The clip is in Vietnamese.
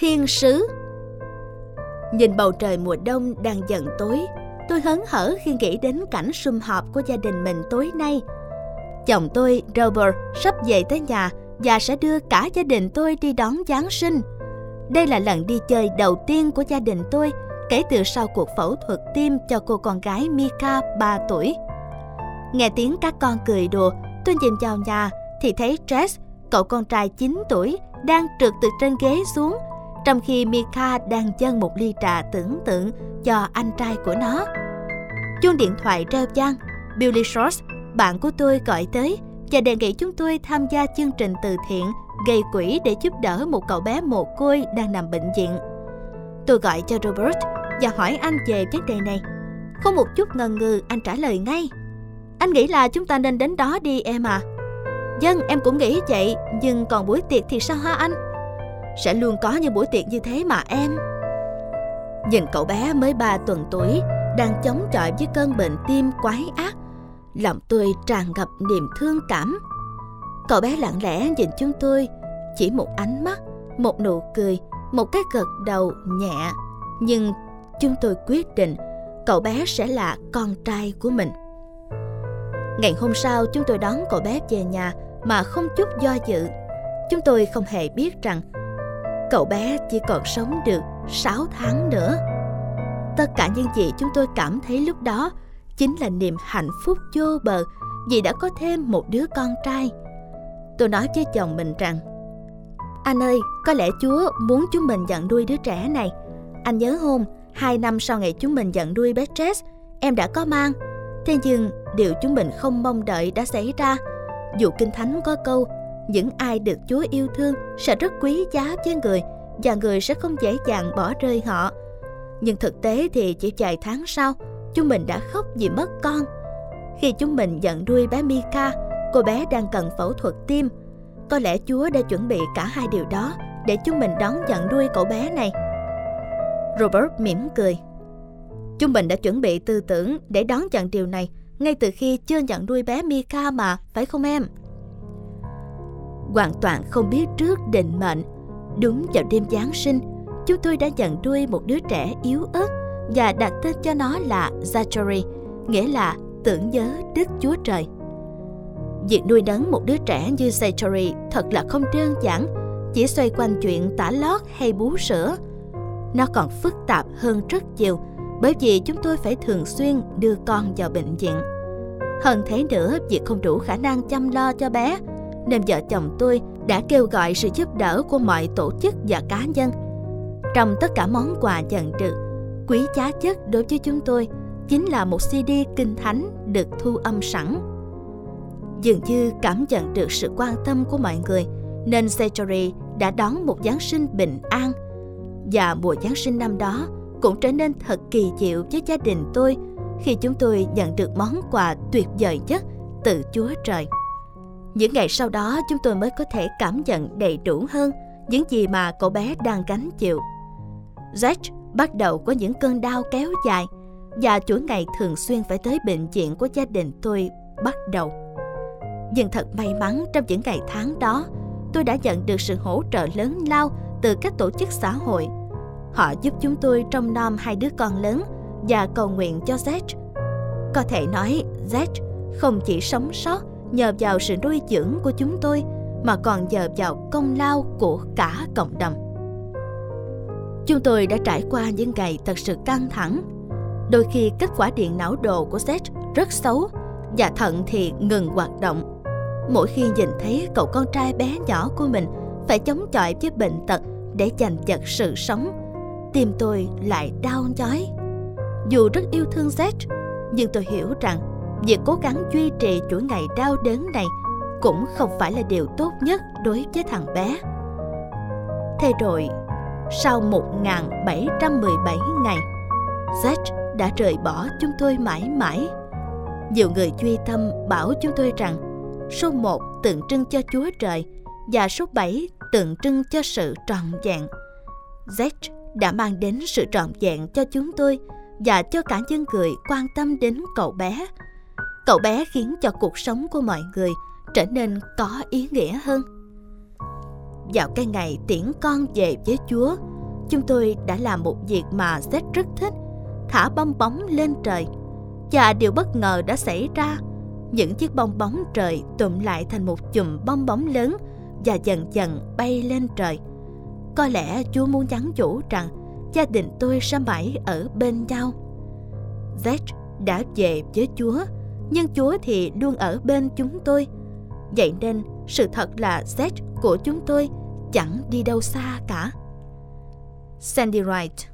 Thiên sứ. Nhìn bầu trời mùa đông đang dần tối, tôi hớn hở khi nghĩ đến cảnh sum họp của gia đình mình tối nay. Chồng tôi, Robert, sắp về tới nhà và sẽ đưa cả gia đình tôi đi đón Giáng sinh. Đây là lần đi chơi đầu tiên của gia đình tôi kể từ sau cuộc phẫu thuật tim cho cô con gái Mika 3 tuổi. Nghe tiếng các con cười đùa, tôi nhìn vào nhà thì thấy Jess, cậu con trai 9 tuổi, đang trượt từ trên ghế xuống, trong khi Mika đang dâng một ly trà tưởng tượng cho anh trai của nó. Chuông điện thoại reo vang. Billy Shorts, bạn của tôi, gọi tới và đề nghị chúng tôi tham gia chương trình từ thiện gây quỹ để giúp đỡ một cậu bé mồ côi đang nằm bệnh viện. Tôi gọi cho Robert và hỏi anh về vấn đề này. Không một chút ngần ngừ, anh trả lời ngay. Anh nghĩ là chúng ta nên đến đó đi em à. Vâng, em cũng nghĩ vậy, nhưng còn buổi tiệc thì sao hả anh? Sẽ luôn có những buổi tiệc như thế mà em. Nhìn cậu bé mới 3 tuần tuổi đang chống chọi với cơn bệnh tim quái ác, lòng tôi tràn ngập niềm thương cảm. Cậu bé lặng lẽ nhìn chúng tôi, chỉ một ánh mắt, một nụ cười, một cái gật đầu nhẹ. Nhưng chúng tôi quyết định cậu bé sẽ là con trai của mình. Ngày hôm sau, chúng tôi đón cậu bé về nhà mà không chút do dự. Chúng tôi không hề biết rằng cậu bé chỉ còn sống được 6 tháng nữa. Tất cả những gì chúng tôi cảm thấy lúc đó chính là niềm hạnh phúc vô bờ vì đã có thêm một đứa con trai. Tôi nói với chồng mình rằng: anh ơi, có lẽ Chúa muốn chúng mình nhận nuôi đứa trẻ này. Anh nhớ không, 2 năm sau ngày chúng mình nhận nuôi bé Jess, em đã có mang. Thế nhưng điều chúng mình không mong đợi đã xảy ra. Dù Kinh Thánh có câu những ai được Chúa yêu thương sẽ rất quý giá với người, và người sẽ không dễ dàng bỏ rơi họ. Nhưng thực tế thì chỉ vài tháng sau, chúng mình đã khóc vì mất con. Khi chúng mình nhận nuôi bé Mika, cô bé đang cần phẫu thuật tim. Có lẽ Chúa đã chuẩn bị cả hai điều đó để chúng mình đón nhận nuôi cậu bé này. Robert mỉm cười. Chúng mình đã chuẩn bị tư tưởng để đón nhận điều này ngay từ khi chưa nhận nuôi bé Mika mà, phải không em? Hoàn toàn không biết trước định mệnh, đúng vào đêm Giáng sinh, chúng tôi đã nhận nuôi một đứa trẻ yếu ớt và đặt tên cho nó là Zachary, nghĩa là tưởng nhớ Đức Chúa Trời. Việc nuôi nấng một đứa trẻ như Zachary thật là không đơn giản, chỉ xoay quanh chuyện tả lót hay bú sữa. Nó còn phức tạp hơn rất nhiều, bởi vì chúng tôi phải thường xuyên đưa con vào bệnh viện. Hơn thế nữa, vì không đủ khả năng chăm lo cho bé, nên vợ chồng tôi đã kêu gọi sự giúp đỡ của mọi tổ chức và cá nhân. Trong tất cả món quà nhận được, quý giá nhất đối với chúng tôi chính là một CD Kinh Thánh được thu âm sẵn. Dường như cảm nhận được sự quan tâm của mọi người, nên Zachary đã đón một Giáng sinh bình an. Và mùa Giáng sinh năm đó cũng trở nên thật kỳ diệu với gia đình tôi khi chúng tôi nhận được món quà tuyệt vời nhất từ Chúa Trời. Những ngày sau đó, chúng tôi mới có thể cảm nhận đầy đủ hơn những gì mà cậu bé đang gánh chịu. Zach bắt đầu có những cơn đau kéo dài, và chuỗi ngày thường xuyên phải tới bệnh viện của gia đình tôi bắt đầu. Nhưng thật may mắn, trong những ngày tháng đó, tôi đã nhận được sự hỗ trợ lớn lao từ các tổ chức xã hội. Họ giúp chúng tôi trông nom hai đứa con lớn và cầu nguyện cho Zach. Có thể nói, Zach không chỉ sống sót nhờ vào sự nuôi dưỡng của chúng tôi, mà còn nhờ vào công lao của cả cộng đồng. Chúng tôi đã trải qua những ngày thật sự căng thẳng. Đôi khi kết quả điện não đồ của Zach rất xấu, và thận thì ngừng hoạt động. Mỗi khi nhìn thấy cậu con trai bé nhỏ của mình phải chống chọi với bệnh tật để giành giật sự sống, tim tôi lại đau nhói. Dù rất yêu thương Zach, nhưng tôi hiểu rằng việc cố gắng duy trì chuỗi ngày đau đớn này cũng không phải là điều tốt nhất đối với thằng bé. Thế rồi, sau 1717 ngày, Zach đã rời bỏ chúng tôi mãi mãi. Nhiều người duy tâm bảo chúng tôi rằng số 1 tượng trưng cho Chúa Trời và số 7 tượng trưng cho sự trọn vẹn. Zach đã mang đến sự trọn vẹn cho chúng tôi và cho cả những người quan tâm đến cậu bé. Cậu bé khiến cho cuộc sống của mọi người trở nên có ý nghĩa hơn. Vào cái ngày tiễn con về với Chúa, Chúng tôi đã làm một việc mà Z rất thích, thả bong bóng lên trời. Và điều bất ngờ đã xảy ra. Những chiếc bong bóng trời tụm lại thành một chùm bong bóng lớn và dần dần bay lên trời. Có lẽ Chúa muốn nhắn nhủ rằng gia đình tôi sẽ mãi ở bên nhau. Z đã về với Chúa, nhưng Chúa thì luôn ở bên chúng tôi. Vậy nên sự thật là Z của chúng tôi chẳng đi đâu xa cả. Sandy Wright.